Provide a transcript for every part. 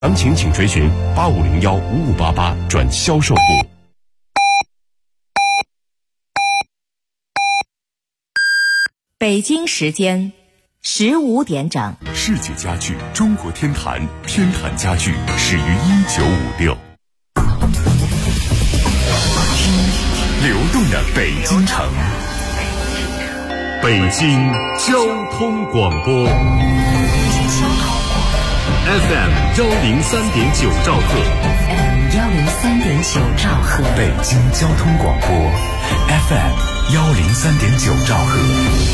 详情请垂询85015588转销售部。 北京时间15点整。 世界家具中国天坛，天坛家具始于1956。流动的北京城，北京交通广播 FM 103.9兆赫， 103.9兆赫， 北京交通广播 FM 103.9兆赫。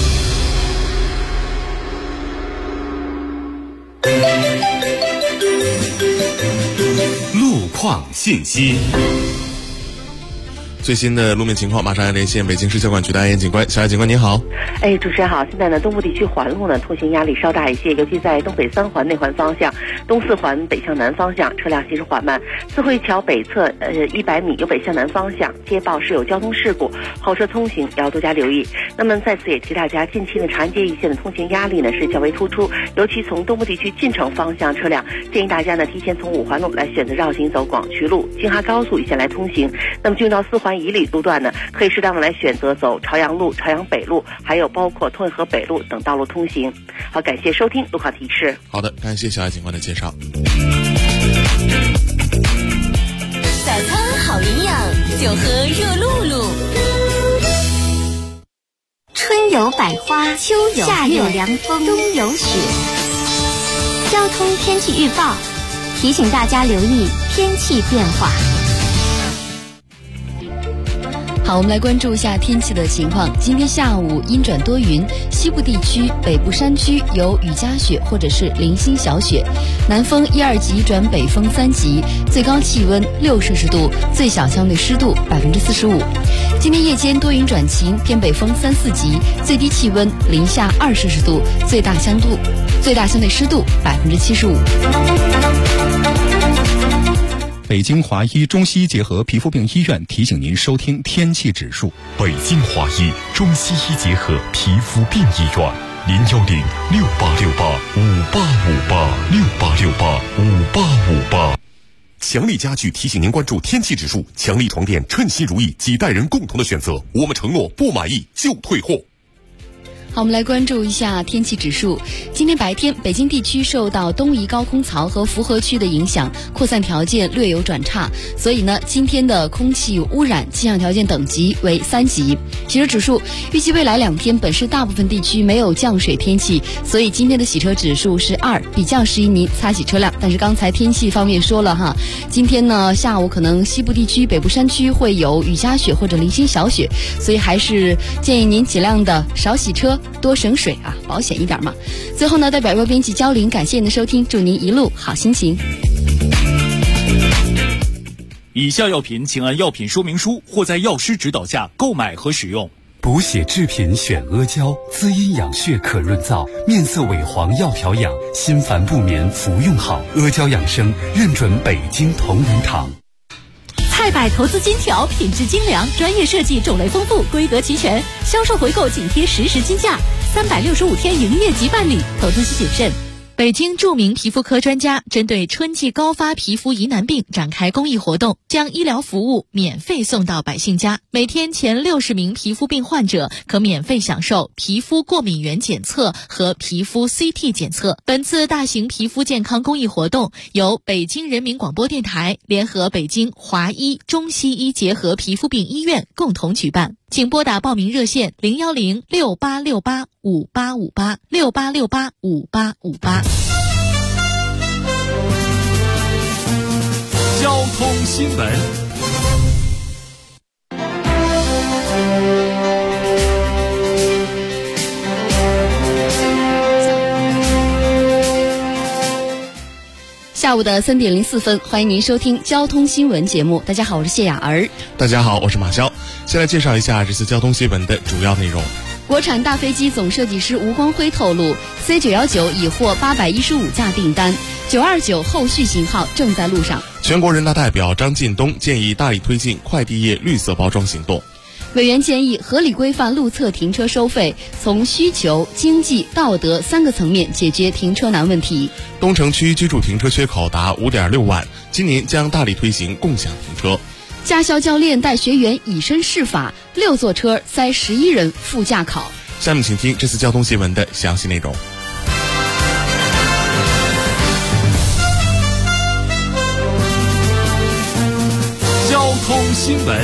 路况信息。最新的路面情况，马上要连线北京市交管局的安岩警官。小艾警官您好。 主持人好。现在呢，东部地区环路呢通行压力稍大一些，尤其在东北三环内环方向、东四环北向南方向车辆行驶缓慢。四惠桥北侧100米由北向南方向接报是有交通事故，后车通行要多加留意。那么在此也提大家，近期的长安街一线的通行压力呢是较为突出，尤其从东部地区进城方向车辆，建议大家呢提前从五环路来选择绕行走广渠路、京哈高速一线来通行。那么进入到四环以里路段呢，可以适当的来选择走朝阳路、朝阳北路，还有包括通惠河北路等道路通行。好，感谢收听路况提示。 好的，感谢小艾警官的介绍。 早餐好营养，就喝热露露。 春有百花，秋有夏有凉风，冬有雪。交通天气预报提醒大家留意天气变化。 好，我们来关注一下天气的情况。今天下午阴转多云，西部地区、北部山区有雨夹雪或者是零星小雪，南风1、2级转北风3级，最高气温6摄氏度，最小相对湿度45%。今天夜间多云转晴，偏北风3、4级，最低气温零下2摄氏度，最大相对湿度75%。 北京华医中西医结合皮肤病医院提醒您收听天气指数。 北京华医中西医结合皮肤病医院，0106868585858，68685858。强力家具提醒您关注天气指数，强力床垫称心如意，几代人共同的选择。我们承诺不满意就退货。 好，我们来关注一下天气指数。今天白天，北京地区受到东移高空槽和符合区的影响，扩散条件略有转差，所以呢，今天的空气污染气象条件等级为3级。洗车指数预计未来2天，本市大部分地区没有降水天气，所以今天的洗车指数是2，比较适宜您擦洗车辆。但是刚才天气方面说了哈，今天呢下午可能西部地区、北部山区会有雨夹雪或者零星小雪，所以还是建议您尽量的少洗车，多省水啊，保险一点嘛。最后呢，代表微编辑焦玲感谢您的收听，祝您一路好心情。 以下药品请按药品说明书或在药师指导下购买和使用。 补血制品选阿胶，滋阴养血可润燥，面色萎黄要调养，心烦不眠服用好。阿胶养生认准北京同仁堂。 菜百投资金条，品质精良，专业设计，种类丰富，规格齐全，销售回购紧贴实时金价，365天营业即办理，投资需谨慎。 北京著名皮肤科专家针对春季高发皮肤疑难病展开公益活动，将医疗服务免费送到百姓家。每天前60名皮肤病患者可免费享受皮肤过敏原检测和皮肤 CT 检测。本次大型皮肤健康公益活动由北京人民广播电台联合北京华医中西医结合皮肤病医院共同举办。请拨打报名热线01068685858，68685858。 交通新闻。 下午的3点04分，欢迎您收听交通新闻节目。大家好，我是谢雅儿。 大家好，我是马潇。先来介绍一下这次交通新闻的主要内容。 国产大飞机总设计师吴光辉透露 ，C919 已获815架订单，929后续型号正在路上。 全国人大代表张近东建议大力推进快递业绿色包装行动。 委员建议合理规范路侧停车收费，从需求、经济、道德3个层面解决停车难问题。 东城区居住停车缺口达5.6万，今年将大力推行共享停车。 驾校教练带学员以身试法，6座车塞11人副驾考。 下面请听这次交通新闻的详细内容。 交通新闻。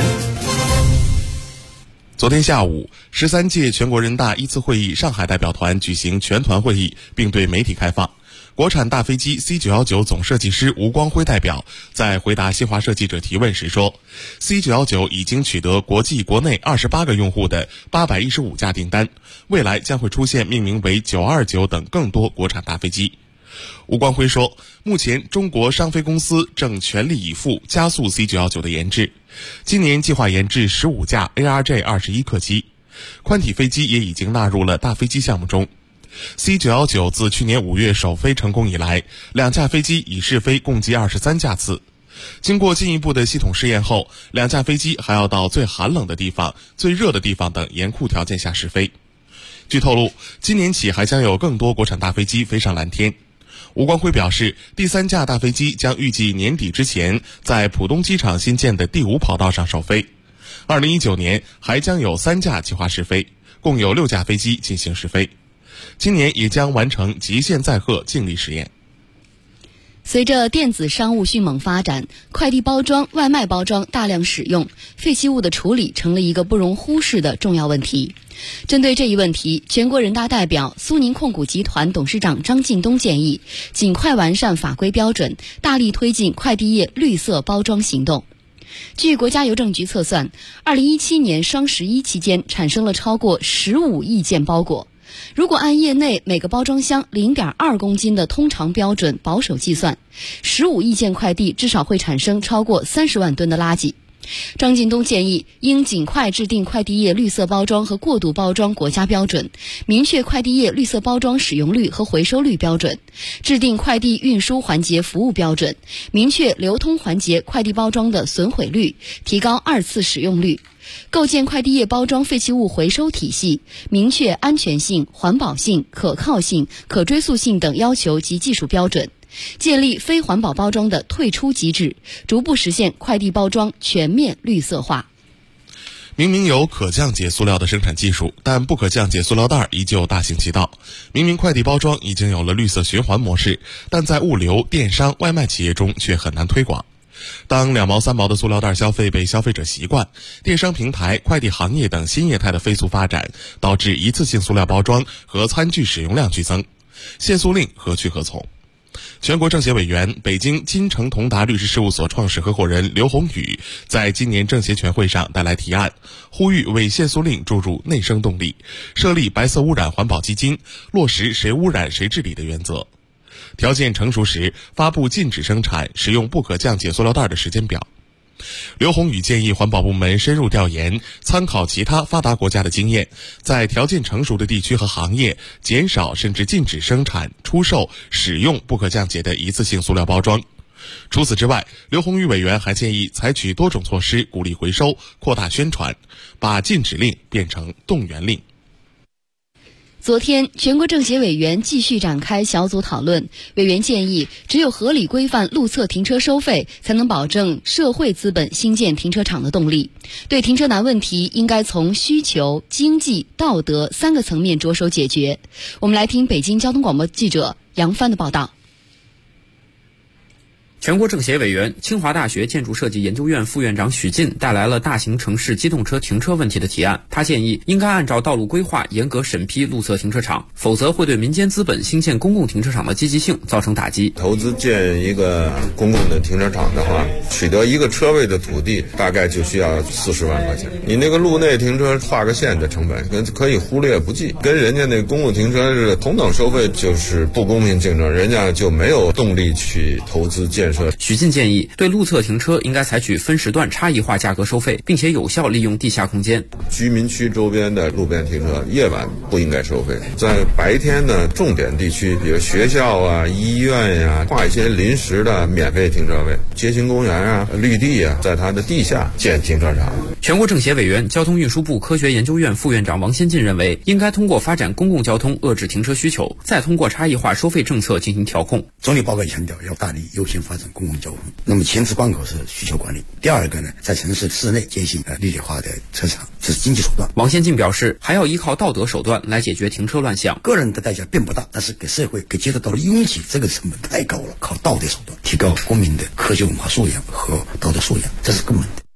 昨天下午，13届全国人大一次会议上海代表团举行全团会议，并对媒体开放。国产大飞机 C919 总设计师吴光辉代表在回答新华社记者提问时说， C919 已经取得国际国内28个用户的815架订单，未来将会出现命名为929等更多国产大飞机。吴光辉说，目前中国商飞公司正全力以赴加速 C919 的研制，今年计划研制15架 ARJ21 客机，宽体飞机也已经纳入了大飞机项目中。C919 自去年5月首飞成功以来，2架飞机已试飞共计23架次。经过进一步的系统试验后，2架飞机还要到最寒冷的地方、最热的地方等严酷条件下试飞。据透露，今年起还将有更多国产大飞机飞上蓝天。吴光辉表示，第3架大飞机将预计年底之前在浦东机场新建的第5跑道上首飞。2019年还将有3架计划试飞，共有6架飞机进行试飞。今年也将完成极限载荷静力实验。 随着电子商务迅猛发展，快递包装、外卖包装大量使用，废弃物的处理成了一个不容忽视的重要问题。针对这一问题，全国人大代表、苏宁控股集团董事长张近东建议，尽快完善法规标准，大力推进快递业绿色包装行动。据国家邮政局测算，2017年双11期间产生了超过15亿件包裹。如果按业内每个包装箱 0.2 公斤的通常标准保守计算，15亿件快递至少会产生超过30万吨的垃圾。张近东建议，应尽快制定快递业绿色包装和过渡包装国家标准，明确快递业绿色包装使用率和回收率标准，制定快递运输环节服务标准，明确流通环节快递包装的损毁率，提高2次使用率，构建快递业包装废弃物回收体系，明确安全性、环保性、可靠性、可追溯性等要求及技术标准，建立非环保包装的退出机制，逐步实现快递包装全面绿色化。 明明有可降解塑料的生产技术，但不可降解塑料袋依旧大行其道。明明快递包装已经有了绿色循环模式，但在物流、电商、外卖企业中却很难推广。当2毛3毛的塑料袋消费被消费者习惯，电商平台、快递行业等新业态的飞速发展，导致一次性塑料包装和餐具使用量剧增，限塑令何去何从？全国政协委员、北京金城同达律师事务所创始合伙人刘宏宇在今年政协全会上带来提案，呼吁为限塑令注入内生动力，设立白色污染环保基金，落实谁污染谁治理的原则。条件成熟时，发布禁止生产、使用不可降解塑料袋的时间表。刘宏宇建议环保部门深入调研，参考其他发达国家的经验，在条件成熟的地区和行业减少甚至禁止生产、出售、使用不可降解的一次性塑料包装。除此之外，刘宏宇委员还建议采取多种措施鼓励回收，扩大宣传，把禁止令变成动员令。 昨天，全国政协委员继续展开小组讨论。委员建议，只有合理规范路侧停车收费，才能保证社会资本兴建停车场的动力。对停车难问题，应该从需求、经济、道德3个层面着手解决。我们来听北京交通广播记者杨帆的报道。 全国政协委员、清华大学建筑设计研究院副院长许进带来了大型城市机动车停车问题的提案。他建议应该按照道路规划严格审批路侧停车场，否则会对民间资本兴建公共停车场的积极性造成打击。 投资建一个公共的停车场的话，取得一个车位的土地大概就需要40万块钱。你那个路内停车画个线的成本可以忽略不计，跟人家那公共停车是同等收费，就是不公平竞争，人家就没有动力去投资建设。 许进建议，对路侧停车应该采取分时段差异化价格收费，并且有效利用地下空间。 居民区周边的路边停车，夜晚不应该收费。在白天的重点地区，比如学校啊、医院呀，划一些临时的免费停车位，街心公园啊、绿地啊，在它的地下建停车场。 全国政协委员、交通运输部科学研究院副院长王先进认为，应该通过发展公共交通遏制停车需求，再通过差异化收费政策进行调控。 总理报告也强调，要大力优先发展公共交通。那么前置关口是需求管理，第二个呢，在城市室内进行立体化的车场，这是经济手段。 王先进表示，还要依靠道德手段来解决停车乱象。 个人的代价并不大，但是给社会给街道道路拥挤这个成本太高了，靠道德手段提高公民的科学文化素养和道德素养，这是根本的。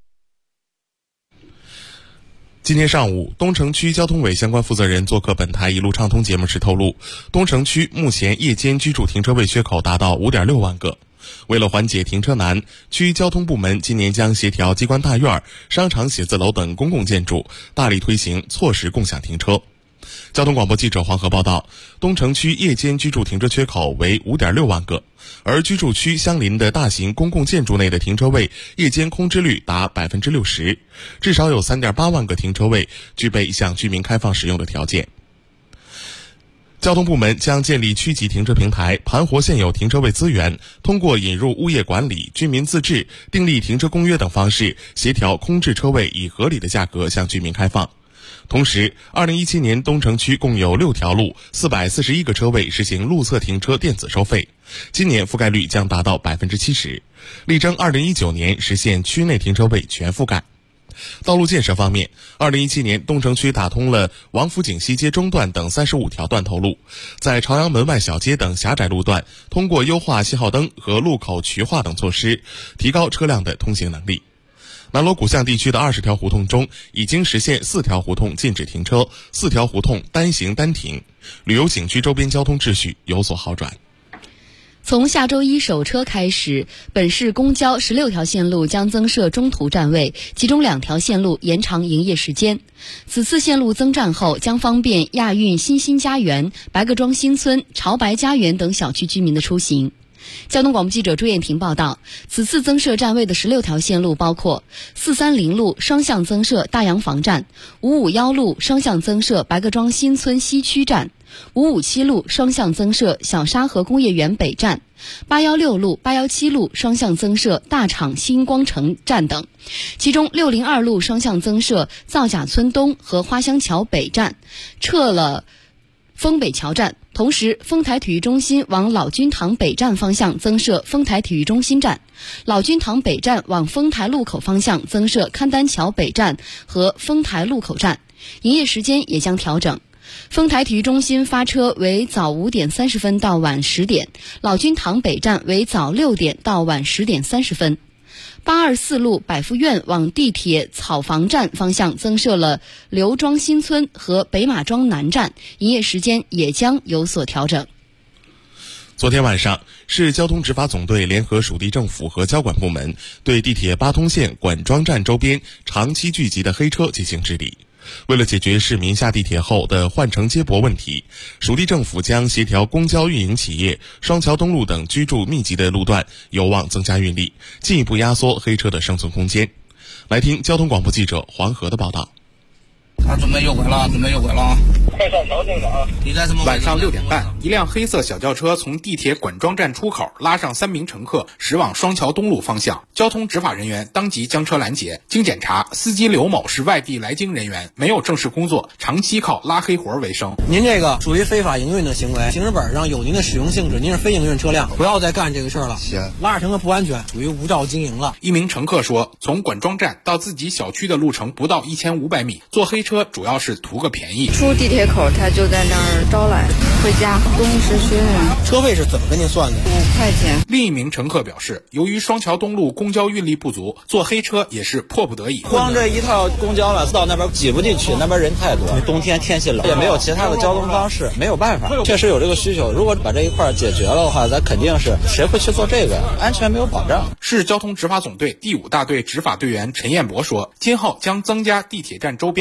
今天上午，东城区交通委相关负责人做客本台一路畅通节目时透露，东城区目前夜间居住停车位缺口达到 5.6 万个。为了缓解停车难，区交通部门今年将协调机关大院、商场、写字楼等公共建筑，大力推行错时共享停车。交通广播记者黄河报道，东城区夜间居住停车缺口为 5.6 万个，而居住区相邻的大型公共建筑内的停车位夜间空置率达 60%， 至少有 3.8 万个停车位具备向居民开放使用的条件。交通部门将建立区级停车平台，盘活现有停车位资源，通过引入物业管理、居民自治、订立停车公约等方式，协调空置车位以合理的价格向居民开放。同时，2017年东城区共有6条路、441个车位实行路侧停车电子收费，今年覆盖率将达到 70%， 力争2019年实现区内停车位全覆盖。道路建设方面，2017年东城区打通了王府井西街中段等35条断头路，在朝阳门外小街等狭窄路段，通过优化信号灯和路口渠化等措施，提高车辆的通行能力。南锣鼓巷地区的20条胡同中，已经实现4条胡同禁止停车，4条胡同单行单停，旅游景区周边交通秩序有所好转。 从下周一首车开始，本市公交16条线路将增设中途站位，其中2条线路延长营业时间。此次线路增站后，将方便亚运新兴家园、白各庄新村、潮白家园等小区居民的出行。交通广播记者朱艳婷报道，此次增设站位的16条线路包括430路双向增设大洋房站，551路双向增设白各庄新村西区站，557路双向增设小沙河工业园北站，816路、817路双向增设大厂新光城站等，其中602路双向增设造甲村东和花乡桥北站，撤了丰北桥站。同时，丰台体育中心往老君堂北站方向增设丰台体育中心站，老君堂北站往丰台路口方向增设勘丹桥北站和丰台路口站，营业时间也将调整。丰台体育中心发车为早5点30分到晚10点，老君堂北站为早6点到晚10点30分。824路百福苑往地铁草房站方向增设了刘庄新村和北马庄南站，营业时间也将有所调整。 昨天晚上，市交通执法总队联合属地政府和交管部门对地铁八通线管庄站周边长期聚集的黑车进行治理。为了解决市民下地铁后的换乘接驳问题，属地政府将协调公交运营企业、双桥东路等居住密集的路段，有望增加运力，进一步压缩黑车的生存空间。来听交通广播记者黄河的报道。 准备右拐了，准备右拐了啊！ 快上桥这个啊！ 晚上6点半，一辆黑色小轿车从地铁管庄站出口拉上3名乘客，驶往双桥东路方向。交通执法人员当即将车拦截，经检查，司机刘某是外地来京人员，没有正式工作，长期靠拉黑活为生。 您这个属于非法营运的行为，行驶本上有您的使用性质，您是非营运车辆，不要再干这个事儿了。拉着乘客不安全，属于无照经营了。 一名乘客说，从管庄站到自己小区的路程不到1500米，坐黑车主要是图个便宜。 出地铁口他就在那儿招来，回家东市区。 车费是怎么跟您算的 ？5块钱。 另一名乘客表示，由于双桥东路公交运力不足，坐黑车也是迫不得已。 光这一套公交了，到那边挤不进去，那边人太多，冬天天气冷，也没有其他的交通方式，没有办法，确实有这个需求。如果把这一块解决了的话，咱肯定是谁会去做这个？安全没有保障。 市交通执法总队第5大队执法队员陈彦博说，今后将增加地铁站周边的勤务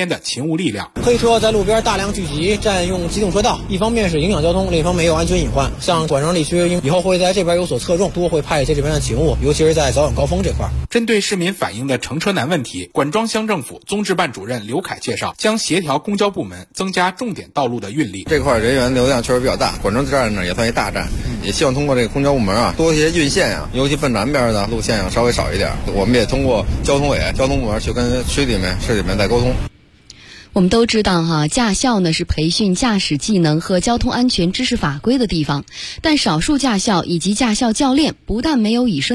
人物力量。 黑车在路边大量聚集，占用机动车道，一方面是影响交通，另一方面也有安全隐患。像管庄地区以后会在这边有所侧重，多会派一些这边的警务，尤其是在早晚高峰这块。 针对市民反映的乘车难问题，管庄乡政府综治办主任刘凯介绍，将协调公交部门增加重点道路的运力。 这块人员流量确实比较大，管庄站呢也算一大站，也希望通过这个公交部门多一些运线尤其奔南边的路线稍微少一点。我们也通过交通部门去跟市里面再沟通。 我们都知道驾校呢是培训驾驶技能和交通安全知识法规的地方，但少数驾校以及驾校教练不但没有以身